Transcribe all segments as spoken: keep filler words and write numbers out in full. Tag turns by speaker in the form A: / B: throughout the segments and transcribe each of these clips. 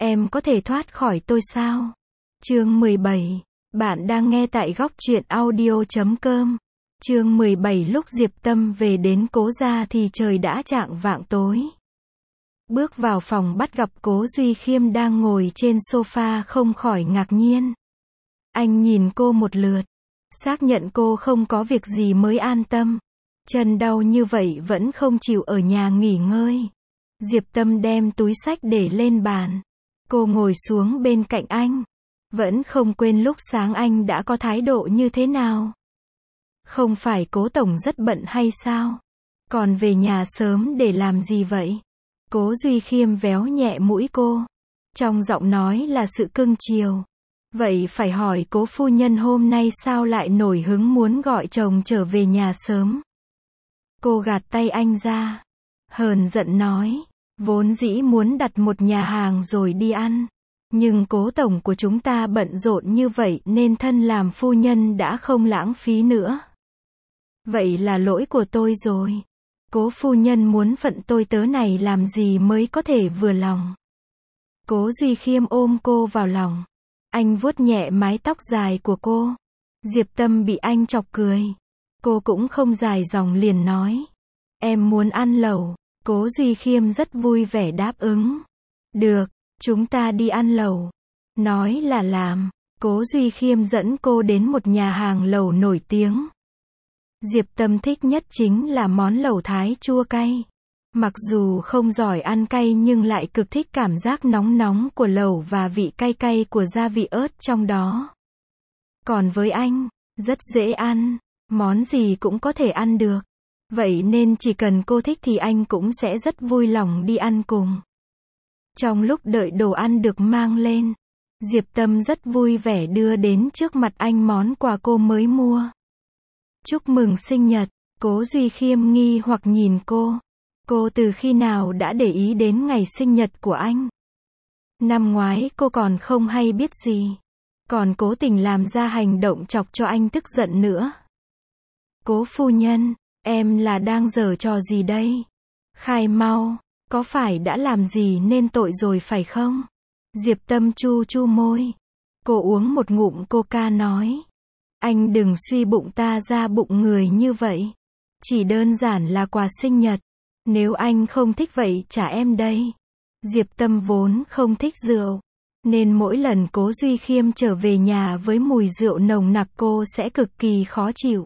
A: Em có thể thoát khỏi tôi sao? Chương mười bảy. Bạn đang nghe tại góc truyện audio chấm com. Chương mười bảy. Lúc Diệp Tâm về đến Cố gia thì trời đã chạng vạng tối. Bước vào phòng bắt gặp Cố Duy Khiêm đang ngồi trên sofa không khỏi ngạc nhiên. Anh nhìn cô một lượt, xác nhận cô không có việc gì mới an tâm. Chân đau như vậy vẫn không chịu ở nhà nghỉ ngơi. Diệp Tâm đem túi xách để lên bàn. Cô ngồi xuống bên cạnh anh. Vẫn không quên lúc sáng anh đã có thái độ như thế nào. Không phải Cố tổng rất bận hay sao? Còn về nhà sớm để làm gì vậy? Cố Duy Khiêm véo nhẹ mũi cô. Trong giọng nói là sự cưng chiều. Vậy phải hỏi Cố phu nhân hôm nay sao lại nổi hứng muốn gọi chồng trở về nhà sớm? Cô gạt tay anh ra. Hờn giận nói. Vốn dĩ muốn đặt một nhà hàng rồi đi ăn. Nhưng Cố tổng của chúng ta bận rộn như vậy nên thân làm phu nhân đã không lãng phí nữa. Vậy là lỗi của tôi rồi. Cố phu nhân muốn phận tôi tớ này làm gì mới có thể vừa lòng. Cố Duy Khiêm ôm cô vào lòng. Anh vuốt nhẹ mái tóc dài của cô. Diệp Tâm bị anh chọc cười. Cô cũng không dài dòng liền nói. Em muốn ăn lẩu. Cố Duy Khiêm rất vui vẻ đáp ứng. Được, chúng ta đi ăn lẩu. Nói là làm. Cố Duy Khiêm dẫn cô đến một nhà hàng lẩu nổi tiếng. Diệp Tâm thích nhất chính là món lẩu thái chua cay. Mặc dù không giỏi ăn cay nhưng lại cực thích cảm giác nóng nóng của lẩu và vị cay cay của gia vị ớt trong đó. Còn với anh, rất dễ ăn, món gì cũng có thể ăn được. Vậy nên chỉ cần cô thích thì anh cũng sẽ rất vui lòng đi ăn cùng. Trong lúc đợi đồ ăn được mang lên, Diệp Tâm rất vui vẻ đưa đến trước mặt anh món quà cô mới mua. Chúc mừng sinh nhật. Cố Duy Khiêm nghi hoặc nhìn cô. Cô từ khi nào đã để ý đến ngày sinh nhật của anh? Năm ngoái cô còn không hay biết gì. Còn cố tình làm ra hành động chọc cho anh tức giận nữa. Cố phu nhân, em là đang giở trò gì đây? Khai mau, có phải đã làm gì nên tội rồi phải không? Diệp Tâm chu chu môi. Cô uống một ngụm coca nói. Anh đừng suy bụng ta ra bụng người như vậy. Chỉ đơn giản là quà sinh nhật. Nếu anh không thích vậy trả em đây. Diệp Tâm vốn không thích rượu. Nên mỗi lần Cố Duy Khiêm trở về nhà với mùi rượu nồng nặc cô sẽ cực kỳ khó chịu.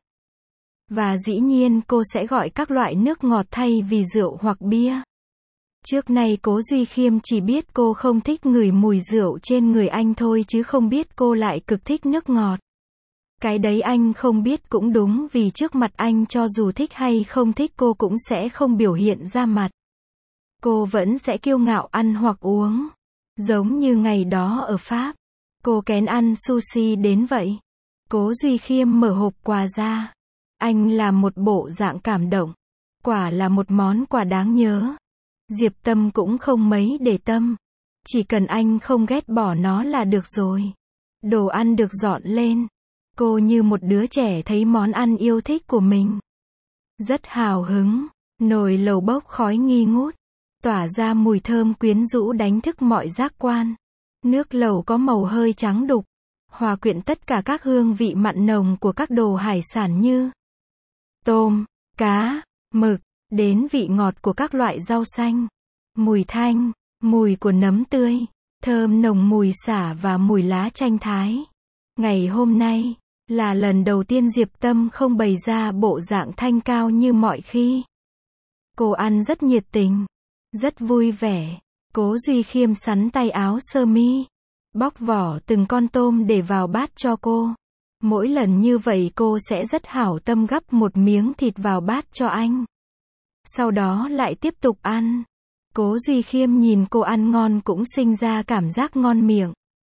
A: Và dĩ nhiên cô sẽ gọi các loại nước ngọt thay vì rượu hoặc bia. Trước nay Cố Duy Khiêm chỉ biết cô không thích ngửi mùi rượu trên người anh thôi chứ không biết cô lại cực thích nước ngọt. Cái đấy anh không biết cũng đúng vì trước mặt anh cho dù thích hay không thích cô cũng sẽ không biểu hiện ra mặt. Cô vẫn sẽ kiêu ngạo ăn hoặc uống. Giống như ngày đó ở Pháp. Cô kén ăn sushi đến vậy. Cố Duy Khiêm mở hộp quà ra. Anh làm một bộ dạng cảm động. Quả là một món quà đáng nhớ. Diệp Tâm cũng không mấy để tâm. Chỉ cần anh không ghét bỏ nó là được rồi. Đồ ăn được dọn lên. Cô như một đứa trẻ thấy món ăn yêu thích của mình. Rất hào hứng. Nồi lẩu bốc khói nghi ngút. Tỏa ra mùi thơm quyến rũ đánh thức mọi giác quan. Nước lẩu có màu hơi trắng đục. Hòa quyện tất cả các hương vị mặn nồng của các đồ hải sản như tôm, cá, mực, đến vị ngọt của các loại rau xanh. Mùi thanh, mùi của nấm tươi, thơm nồng mùi sả và mùi lá chanh thái. Ngày hôm nay, là lần đầu tiên Diệp Tâm không bày ra bộ dạng thanh cao như mọi khi. Cô ăn rất nhiệt tình, rất vui vẻ. Cố Duy Khiêm sắn tay áo sơ mi, bóc vỏ từng con tôm để vào bát cho cô. Mỗi lần như vậy cô sẽ rất hảo tâm gắp một miếng thịt vào bát cho anh. Sau đó lại tiếp tục ăn. Cố Duy Khiêm nhìn cô ăn ngon cũng sinh ra cảm giác ngon miệng.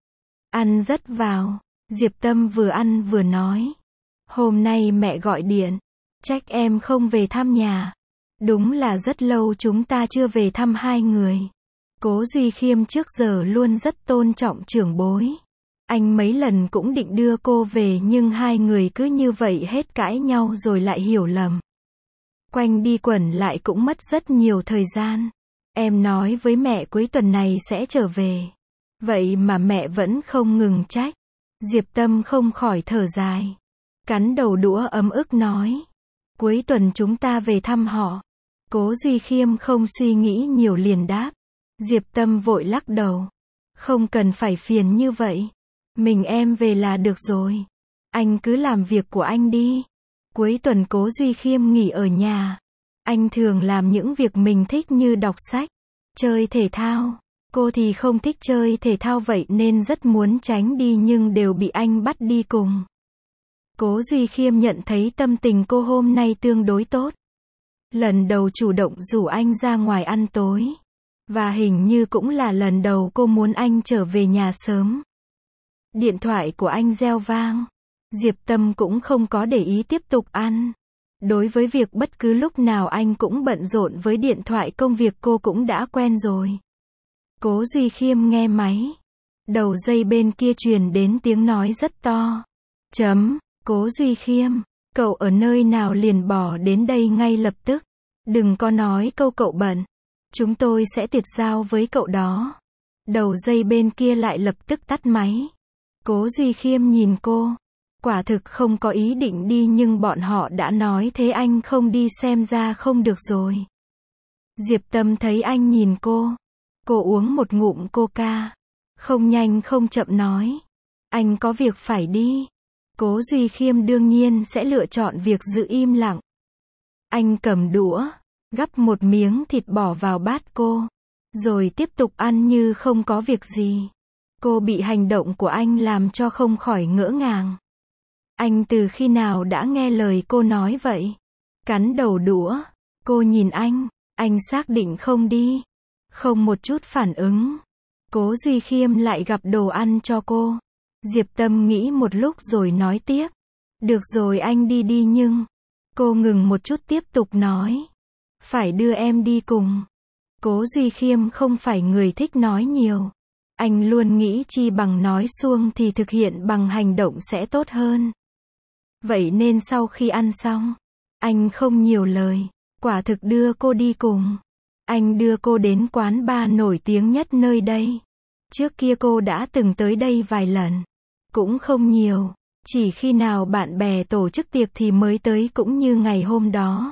A: Ăn rất vào. Diệp Tâm vừa ăn vừa nói. Hôm nay mẹ gọi điện. Trách em không về thăm nhà. Đúng là rất lâu chúng ta chưa về thăm hai người. Cố Duy Khiêm trước giờ luôn rất tôn trọng trưởng bối. Anh mấy lần cũng định đưa cô về nhưng hai người cứ như vậy hết cãi nhau rồi lại hiểu lầm. Quanh đi quẩn lại cũng mất rất nhiều thời gian. Em nói với mẹ cuối tuần này sẽ trở về. Vậy mà mẹ vẫn không ngừng trách. Diệp Tâm không khỏi thở dài. Cắn đầu đũa ấm ức nói. Cuối tuần chúng ta về thăm họ. Cố Duy Khiêm không suy nghĩ nhiều liền đáp. Diệp Tâm vội lắc đầu. Không cần phải phiền như vậy. Mình em về là được rồi. Anh cứ làm việc của anh đi. Cuối tuần Cố Duy Khiêm nghỉ ở nhà. Anh thường làm những việc mình thích như đọc sách, chơi thể thao. Cô thì không thích chơi thể thao vậy nên rất muốn tránh đi nhưng đều bị anh bắt đi cùng. Cố Duy Khiêm nhận thấy tâm tình cô hôm nay tương đối tốt. Lần đầu chủ động rủ anh ra ngoài ăn tối. Và hình như cũng là lần đầu cô muốn anh trở về nhà sớm. Điện thoại của anh reo vang. Diệp Tâm cũng không có để ý tiếp tục ăn. Đối với việc bất cứ lúc nào anh cũng bận rộn với điện thoại công việc cô cũng đã quen rồi. Cố Duy Khiêm nghe máy. Đầu dây bên kia truyền đến tiếng nói rất to. Chấm, Cố Duy Khiêm, cậu ở nơi nào liền bỏ đến đây ngay lập tức. Đừng có nói câu cậu bận. Chúng tôi sẽ tiệt giao với cậu đó. Đầu dây bên kia lại lập tức tắt máy. Cố Duy Khiêm nhìn cô. Quả thực không có ý định đi nhưng bọn họ đã nói thế anh không đi xem ra không được rồi. Diệp Tâm thấy anh nhìn cô. Cô uống một ngụm coca. Không nhanh không chậm nói. Anh có việc phải đi. Cố Duy Khiêm đương nhiên sẽ lựa chọn việc giữ im lặng. Anh cầm đũa, gắp một miếng thịt bỏ vào bát cô. Rồi tiếp tục ăn như không có việc gì. Cô bị hành động của anh làm cho không khỏi ngỡ ngàng. Anh từ khi nào đã nghe lời cô nói vậy? Cắn đầu đũa. Cô nhìn anh. Anh xác định không đi. Không một chút phản ứng. Cố Duy Khiêm lại gặp đồ ăn cho cô. Diệp Tâm nghĩ một lúc rồi nói tiếp. Được rồi anh đi đi nhưng. Cô ngừng một chút tiếp tục nói. Phải đưa em đi cùng. Cố Duy Khiêm không phải người thích nói nhiều. Anh luôn nghĩ chi bằng nói suông thì thực hiện bằng hành động sẽ tốt hơn. Vậy nên sau khi ăn xong, anh không nhiều lời, quả thực đưa cô đi cùng. Anh đưa cô đến quán bar nổi tiếng nhất nơi đây. Trước kia cô đã từng tới đây vài lần. Cũng không nhiều, chỉ khi nào bạn bè tổ chức tiệc thì mới tới cũng như ngày hôm đó.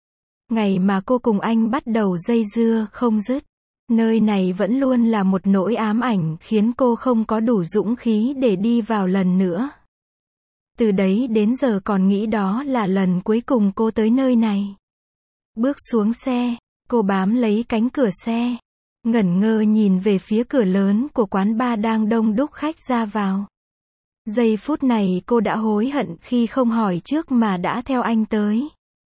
A: Ngày mà cô cùng anh bắt đầu dây dưa không dứt. Nơi này vẫn luôn là một nỗi ám ảnh khiến cô không có đủ dũng khí để đi vào lần nữa. Từ đấy đến giờ còn nghĩ đó là lần cuối cùng cô tới nơi này. Bước xuống xe, cô bám lấy cánh cửa xe. Ngẩn ngơ nhìn về phía cửa lớn của quán bar đang đông đúc khách ra vào. Giây phút này cô đã hối hận khi không hỏi trước mà đã theo anh tới.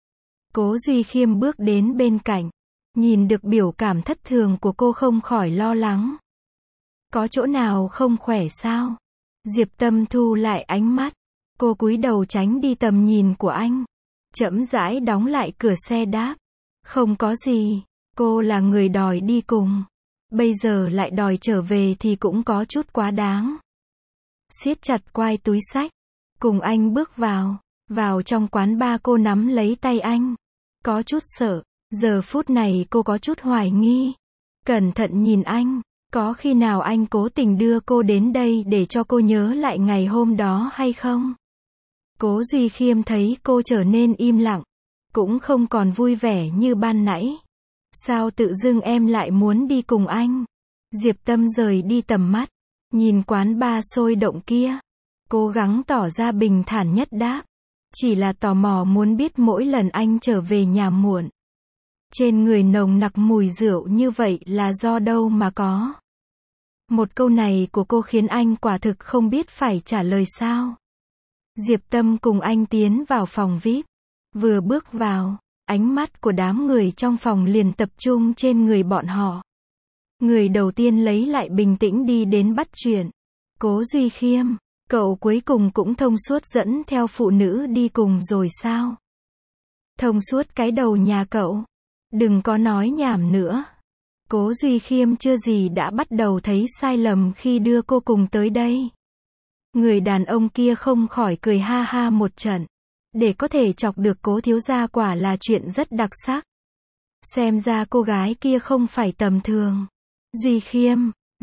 A: Cố Duy Khiêm bước đến bên cạnh. Nhìn được biểu cảm thất thường của cô không khỏi lo lắng. Có chỗ nào không khỏe sao? Diệp Tâm thu lại ánh mắt. Cô cúi đầu tránh đi tầm nhìn của anh. Chậm rãi đóng lại cửa xe đáp. Không có gì. Cô là người đòi đi cùng. Bây giờ lại đòi trở về thì cũng có chút quá đáng. Siết chặt quai túi xách. Cùng anh bước vào. Vào trong quán bar cô nắm lấy tay anh. Có chút sợ. Giờ phút này cô có chút hoài nghi. Cẩn thận nhìn anh. Có khi nào anh cố tình đưa cô đến đây để cho cô nhớ lại ngày hôm đó hay không? Cố Duy Khiêm thấy cô trở nên im lặng. Cũng không còn vui vẻ như ban nãy. Sao tự dưng em lại muốn đi cùng anh? Diệp Tâm rời đi tầm mắt. Nhìn quán bar sôi động kia. Cố gắng tỏ ra bình thản nhất đáp. Chỉ là tò mò muốn biết mỗi lần anh trở về nhà muộn. Trên người nồng nặc mùi rượu như vậy là do đâu mà có? Một câu này của cô khiến anh quả thực không biết phải trả lời sao. Diệp Tâm cùng anh tiến vào phòng vi ai pi. Vừa bước vào, ánh mắt của đám người trong phòng liền tập trung trên người bọn họ. Người đầu tiên lấy lại bình tĩnh đi đến bắt chuyện. Cố Duy Khiêm, cậu cuối cùng cũng thông suốt dẫn theo phụ nữ đi cùng rồi sao? Thông suốt cái đầu nhà cậu. Đừng có nói nhảm nữa. Cố Duy Khiêm chưa gì đã bắt đầu thấy sai lầm khi đưa cô cùng tới đây. Người đàn ông kia không khỏi cười ha ha một trận. Để có thể chọc được Cố thiếu gia quả là chuyện rất đặc sắc. Xem ra cô gái kia không phải tầm thường. Duy Khiêm,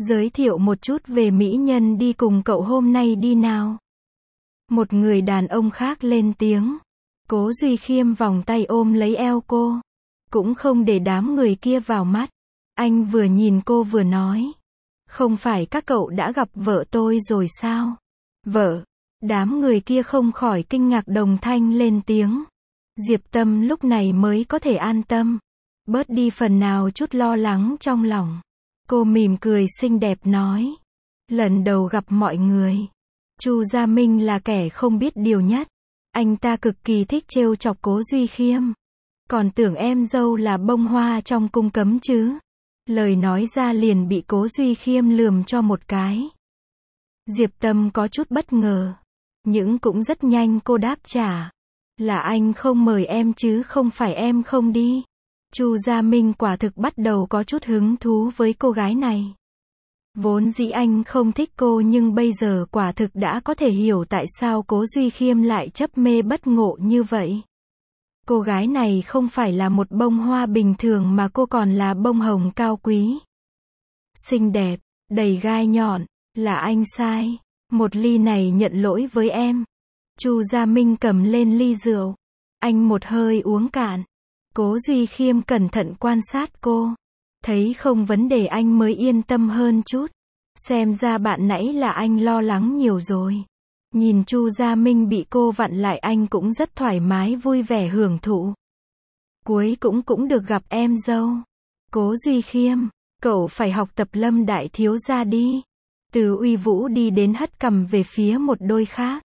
A: Giới thiệu một chút về mỹ nhân đi cùng cậu hôm nay đi nào. Một người đàn ông khác lên tiếng. Cố Duy Khiêm vòng tay ôm lấy eo cô. Cũng không để đám người kia vào mắt. Anh vừa nhìn cô vừa nói. Không phải các cậu đã gặp vợ tôi rồi sao? Vợ? Đám người kia không khỏi kinh ngạc đồng thanh lên tiếng. Diệp Tâm lúc này mới có thể an tâm. Bớt đi phần nào chút lo lắng trong lòng. Cô mỉm cười xinh đẹp nói. Lần đầu gặp mọi người. Chu Gia Minh là kẻ không biết điều nhất. Anh ta cực kỳ thích trêu chọc Cố Duy Khiêm. Còn tưởng em dâu là bông hoa trong cung cấm chứ. Lời nói ra liền bị Cố Duy Khiêm lườm cho một cái. Diệp Tâm có chút bất ngờ. Nhưng cũng rất nhanh cô đáp trả. Là anh không mời em chứ không phải em không đi. Chu Gia Minh quả thực bắt đầu có chút hứng thú với cô gái này. Vốn dĩ anh không thích cô nhưng bây giờ quả thực đã có thể hiểu tại sao Cố Duy Khiêm lại chấp mê bất ngộ như vậy. Cô gái này không phải là một bông hoa bình thường mà cô còn là bông hồng cao quý. Xinh đẹp, đầy gai nhọn, là anh sai. Một ly này nhận lỗi với em. Chu Gia Minh cầm lên ly rượu. Anh một hơi uống cạn. Cố Duy Khiêm cẩn thận quan sát cô. Thấy không vấn đề anh mới yên tâm hơn chút. Xem ra bạn nãy là anh lo lắng nhiều rồi. Nhìn Chu Gia Minh bị cô vặn lại anh cũng rất thoải mái vui vẻ hưởng thụ. Cuối cũng cũng được gặp em dâu. Cố Duy Khiêm, cậu phải học tập Lâm đại thiếu gia đi. Từ Uy Vũ đi đến hất cằm về phía một đôi khác.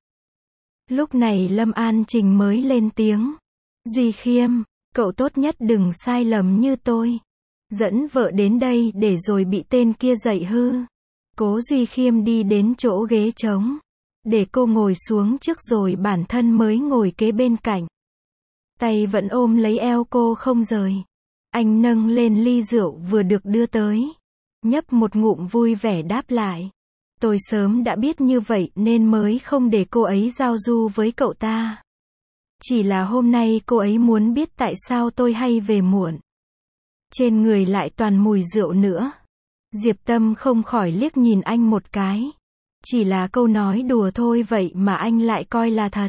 A: Lúc này Lâm An Trình mới lên tiếng. Duy Khiêm, cậu tốt nhất đừng sai lầm như tôi. Dẫn vợ đến đây để rồi bị tên kia dạy hư. Cố Duy Khiêm đi đến chỗ ghế trống. Để cô ngồi xuống trước rồi bản thân mới ngồi kế bên cạnh. Tay vẫn ôm lấy eo cô không rời. Anh nâng lên ly rượu vừa được đưa tới. Nhấp một ngụm vui vẻ đáp lại. Tôi sớm đã biết như vậy nên mới không để cô ấy giao du với cậu ta. Chỉ là hôm nay cô ấy muốn biết tại sao tôi hay về muộn. Trên người lại toàn mùi rượu nữa. Diệp Tâm không khỏi liếc nhìn anh một cái. Chỉ là câu nói đùa thôi vậy mà anh lại coi là thật.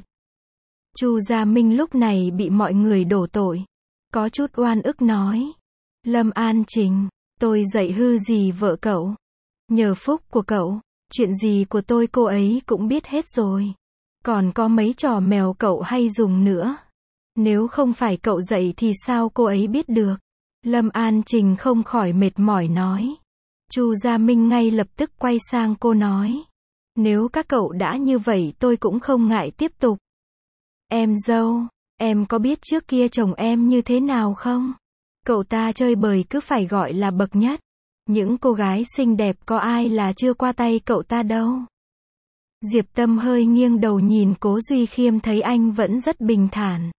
A: Chu Gia Minh lúc này bị mọi người đổ tội. Có chút oan ức nói. Lâm An Trình, tôi dạy hư gì vợ cậu. Nhờ phúc của cậu, chuyện gì của tôi cô ấy cũng biết hết rồi. Còn có mấy trò mèo cậu hay dùng nữa. Nếu không phải cậu dạy thì sao cô ấy biết được. Lâm An Trình không khỏi mệt mỏi nói. Chu Gia Minh ngay lập tức quay sang cô nói. Nếu các cậu đã như vậy tôi cũng không ngại tiếp tục. Em dâu, em có biết trước kia chồng em như thế nào không? Cậu ta chơi bời cứ phải gọi là bậc nhất. Những cô gái xinh đẹp có ai là chưa qua tay cậu ta đâu. Diệp Tâm hơi nghiêng đầu nhìn Cố Duy Khiêm thấy anh vẫn rất bình thản.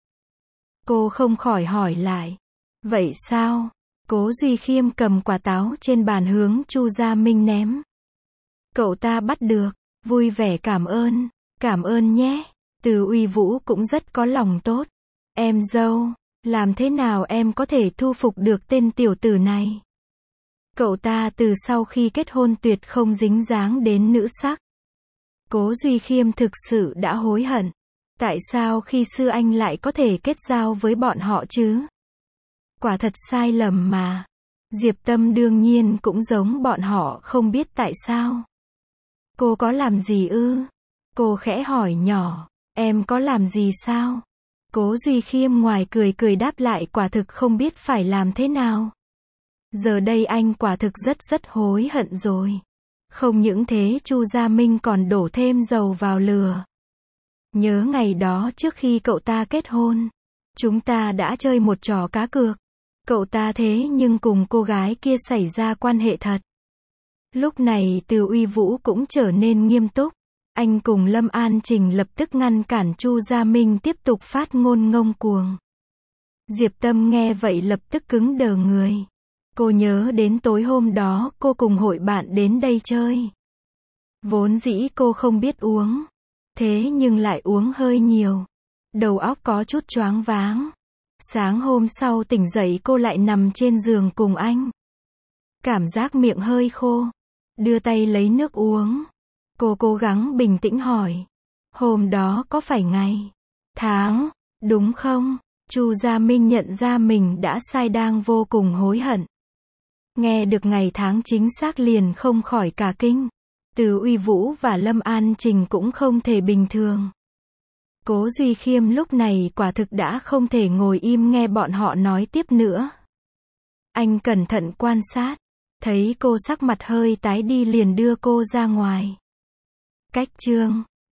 A: Cô không khỏi hỏi lại. Vậy sao? Cố Duy Khiêm cầm quả táo trên bàn hướng Chu Gia Minh ném. Cậu ta bắt được, vui vẻ cảm ơn, cảm ơn nhé. Từ Uy Vũ cũng rất có lòng tốt. Em dâu, làm thế nào em có thể thu phục được tên tiểu tử này? Cậu ta từ sau khi kết hôn tuyệt không dính dáng đến nữ sắc. Cố Duy Khiêm thực sự đã hối hận. Tại sao khi xưa anh lại có thể kết giao với bọn họ chứ? Quả thật sai lầm mà. Diệp Tâm đương nhiên cũng giống bọn họ không biết tại sao. Cô có làm gì ư? Cô khẽ hỏi nhỏ. Em có làm gì sao? Cố Duy Khiêm ngoài cười cười đáp lại quả thực không biết phải làm thế nào. Giờ đây anh quả thực rất rất hối hận rồi. Không những thế Chu Gia Minh còn đổ thêm dầu vào lửa. Nhớ ngày đó trước khi cậu ta kết hôn. Chúng ta đã chơi một trò cá cược. Cậu ta thế nhưng cùng cô gái kia xảy ra quan hệ thật. Lúc này Từ Uy Vũ cũng trở nên nghiêm túc. Anh cùng Lâm An Trình lập tức ngăn cản Chu Gia Minh tiếp tục phát ngôn ngông cuồng. Diệp Tâm nghe vậy lập tức cứng đờ người. Cô nhớ đến tối hôm đó cô cùng hội bạn đến đây chơi. Vốn dĩ cô không biết uống. Thế nhưng lại uống hơi nhiều. Đầu óc có chút choáng váng. Sáng hôm sau tỉnh dậy cô lại nằm trên giường cùng anh. Cảm giác miệng hơi khô. đưa tay lấy nước uống. Cô cố gắng bình tĩnh hỏi. Hôm đó có phải ngày, tháng, đúng không? Chu Gia Minh nhận ra mình đã sai đang vô cùng hối hận. Nghe được ngày tháng chính xác liền không khỏi cả kinh. Từ Uy Vũ và Lâm An Trình cũng không thể bình thường. Cố Duy Khiêm lúc này quả thực đã không thể ngồi im nghe bọn họ nói tiếp nữa. Anh cẩn thận quan sát, thấy cô sắc mặt hơi tái đi liền đưa cô ra ngoài. Cách chương